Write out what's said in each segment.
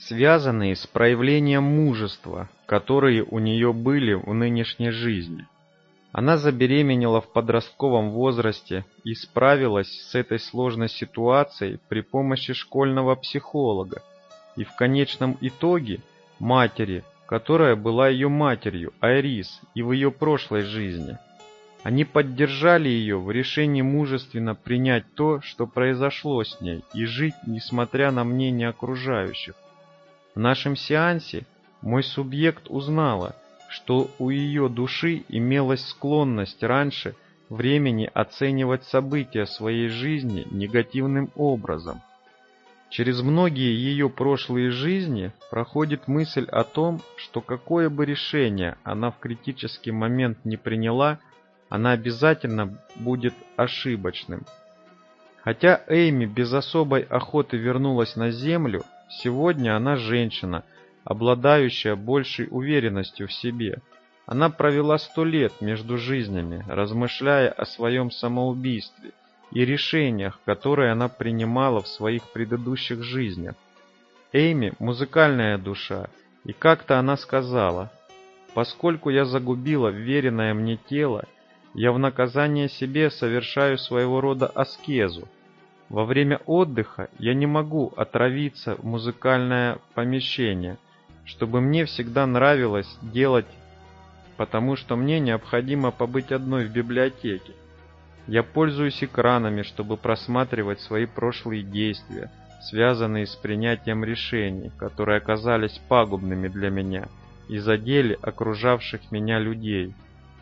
связанные с проявлением мужества, которые у нее были в нынешней жизни. Она забеременела в подростковом возрасте и справилась с этой сложной ситуацией при помощи школьного психолога и в конечном итоге матери, которая была ее матерью, Айрис, и в ее прошлой жизни. Они поддержали ее в решении мужественно принять то, что произошло с ней, и жить, несмотря на мнение окружающих. В нашем сеансе мой субъект узнала, что у ее души имелась склонность раньше времени оценивать события своей жизни негативным образом. Через многие ее прошлые жизни проходит мысль о том, что какое бы решение она в критический момент не приняла, она обязательно будет ошибочным. Хотя Эйми без особой охоты вернулась на Землю, сегодня она женщина, обладающая большей уверенностью в себе. Она провела 100 лет между жизнями, размышляя о своем самоубийстве и решениях, которые она принимала в своих предыдущих жизнях. Эйми – музыкальная душа, и как-то она сказала: «Поскольку я загубила веренное мне тело, я в наказание себе совершаю своего рода аскезу. Во время отдыха я не могу отравиться в музыкальное помещение, чтобы мне всегда нравилось делать, потому что мне необходимо побыть одной в библиотеке. Я пользуюсь экранами, чтобы просматривать свои прошлые действия, связанные с принятием решений, которые оказались пагубными для меня и задели окружавших меня людей».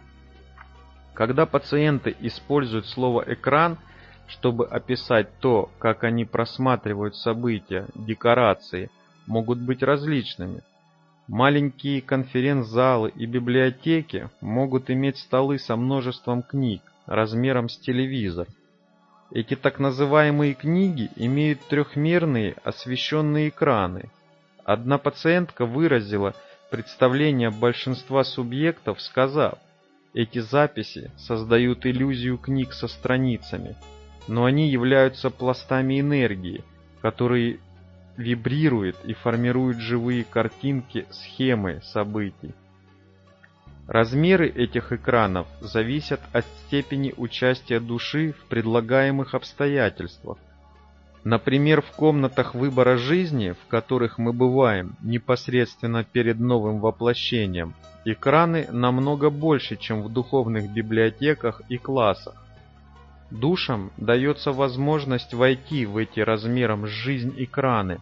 Когда пациенты используют слово «экран», чтобы описать то, как они просматривают события, декорации могут быть различными. Маленькие конференц-залы и библиотеки могут иметь столы со множеством книг, размером с телевизор. Эти так называемые книги имеют трехмерные освещенные экраны. Одна пациентка выразила представление большинства субъектов, сказав: «Эти записи создают иллюзию книг со страницами, но они являются пластами энергии, которые вибрируют и формируют живые картинки, схемы событий». Размеры этих экранов зависят от степени участия души в предлагаемых обстоятельствах. Например, в комнатах выбора жизни, в которых мы бываем непосредственно перед новым воплощением, экраны намного больше, чем в духовных библиотеках и классах. Душам дается возможность войти в эти размером с жизнь экраны.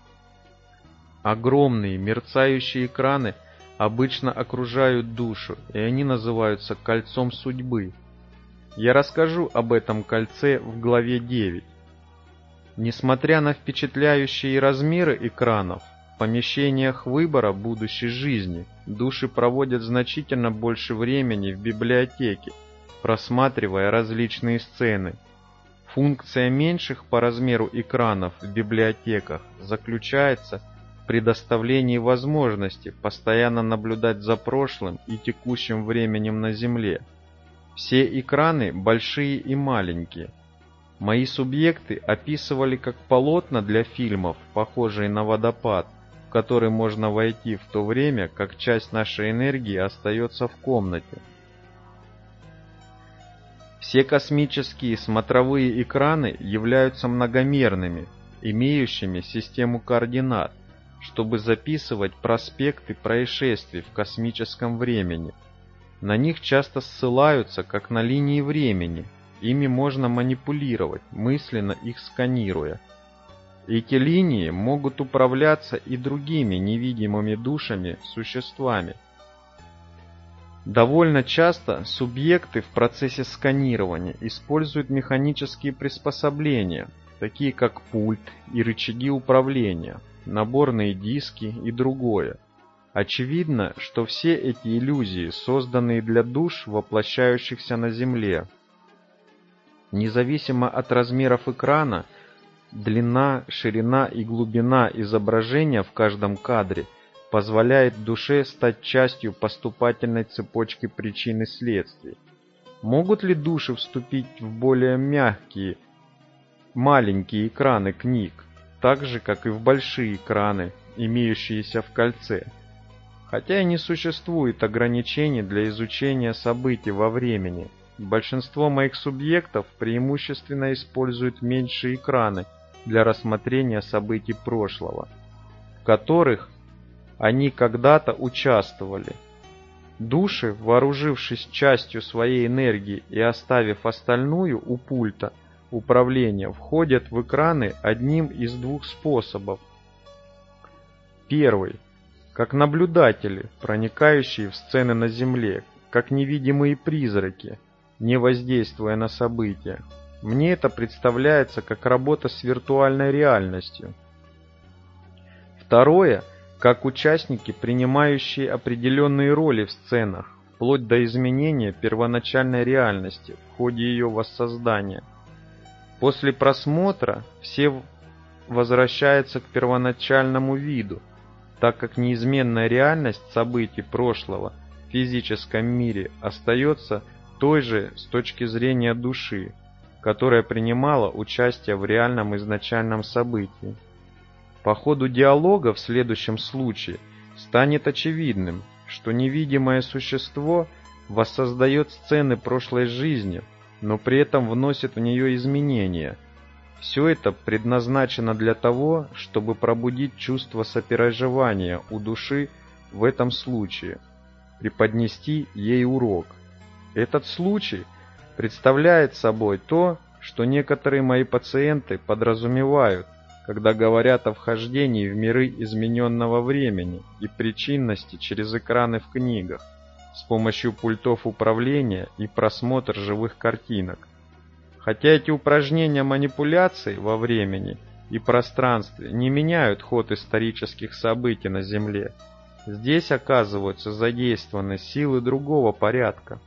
Огромные мерцающие экраны обычно окружают душу, и они называются кольцом судьбы. Я расскажу об этом кольце в главе 9. Несмотря на впечатляющие размеры экранов, в помещениях выбора будущей жизни души проводят значительно больше времени в библиотеке, просматривая различные сцены. Функция меньших по размеру экранов в библиотеках заключается в предоставлении возможности постоянно наблюдать за прошлым и текущим временем на Земле. Все экраны большие и маленькие. Мои субъекты описывали как полотна для фильмов, похожие на водопад, в который можно войти в то время, как часть нашей энергии остается в комнате. Все космические смотровые экраны являются многомерными, имеющими систему координат, чтобы записывать проспекты происшествий в космическом времени. На них часто ссылаются как на линии времени. Ими можно манипулировать, мысленно их сканируя. Эти линии могут управляться и другими невидимыми душами, существами. Довольно часто субъекты в процессе сканирования используют механические приспособления, такие как пульт и рычаги управления, наборные диски и другое. Очевидно, что все эти иллюзии созданы для душ, воплощающихся на Земле. Независимо от размеров экрана, длина, ширина и глубина изображения в каждом кадре позволяет душе стать частью поступательной цепочки причин и следствий. Могут ли души вступить в более маленькие экраны книг, так же, как и в большие экраны, имеющиеся в кольце. Хотя и не существует ограничений для изучения событий во времени, большинство моих субъектов преимущественно используют меньшие экраны для рассмотрения событий прошлого, в которых они когда-то участвовали. Души, вооружившись частью своей энергии и оставив остальную у пульта управления, входят в экраны одним из двух способов. Первый. Как наблюдатели, проникающие в сцены на Земле, как невидимые призраки, не воздействуя на события. Мне это представляется как работа с виртуальной реальностью. Второе. Как участники, принимающие определенные роли в сценах, вплоть до изменения первоначальной реальности в ходе ее воссоздания. После просмотра все возвращаются к первоначальному виду, так как неизменная реальность событий прошлого в физическом мире остается той же с точки зрения души, которая принимала участие в реальном изначальном событии. По ходу диалога в следующем случае станет очевидным, что невидимое существо воссоздает сцены прошлой жизни, но при этом вносит в нее изменения. Все это предназначено для того, чтобы пробудить чувство сопереживания у души в этом случае, преподнести ей урок. Этот случай представляет собой то, что некоторые мои пациенты подразумевают, когда говорят о вхождении в миры измененного времени и причинности через экраны в книгах, с помощью пультов управления и просмотр живых картинок. Хотя эти упражнения манипуляций во времени и пространстве не меняют ход исторических событий на Земле, здесь оказываются задействованы силы другого порядка.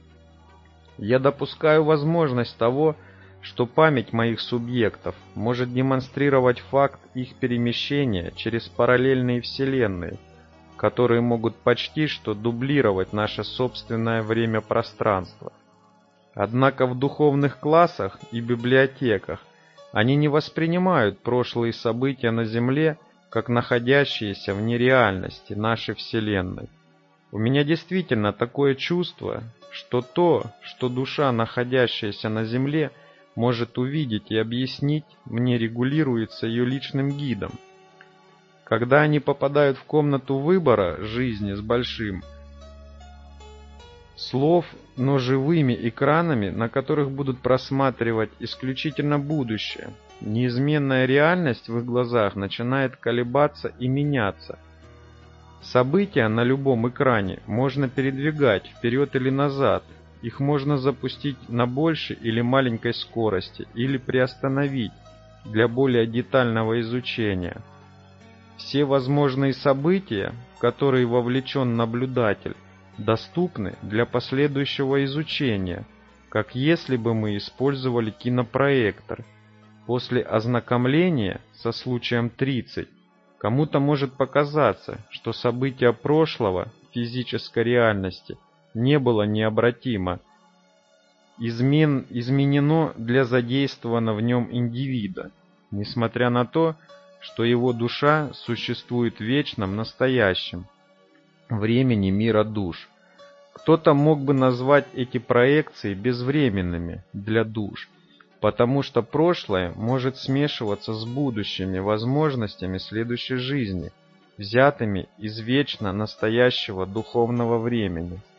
Я допускаю возможность того, что память моих субъектов может демонстрировать факт их перемещения через параллельные вселенные, которые могут почти что дублировать наше собственное время-пространство. Однако в духовных классах и библиотеках они не воспринимают прошлые события на Земле как находящиеся вне реальности нашей Вселенной. У меня действительно такое чувство, что то, что душа, находящаяся на Земле, может увидеть и объяснить, мне регулируется ее личным гидом. Когда они попадают в комнату выбора жизни с большим слов, но живыми экранами, на которых будут просматривать исключительно будущее, неизменная реальность в их глазах начинает колебаться и меняться. События на любом экране можно передвигать вперед или назад, их можно запустить на большей или маленькой скорости или приостановить для более детального изучения. Все возможные события, в которые вовлечен наблюдатель, доступны для последующего изучения, как если бы мы использовали кинопроектор. После ознакомления со случаем 30 кому-то может показаться, что события прошлого физической реальности не было необратимо изменено для задействованного в нем индивида, несмотря на то, что его душа существует в вечном настоящем времени мира душ. Кто-то мог бы назвать эти проекции безвременными для душ, потому что прошлое может смешиваться с будущими возможностями следующей жизни, взятыми из вечно настоящего духовного времени.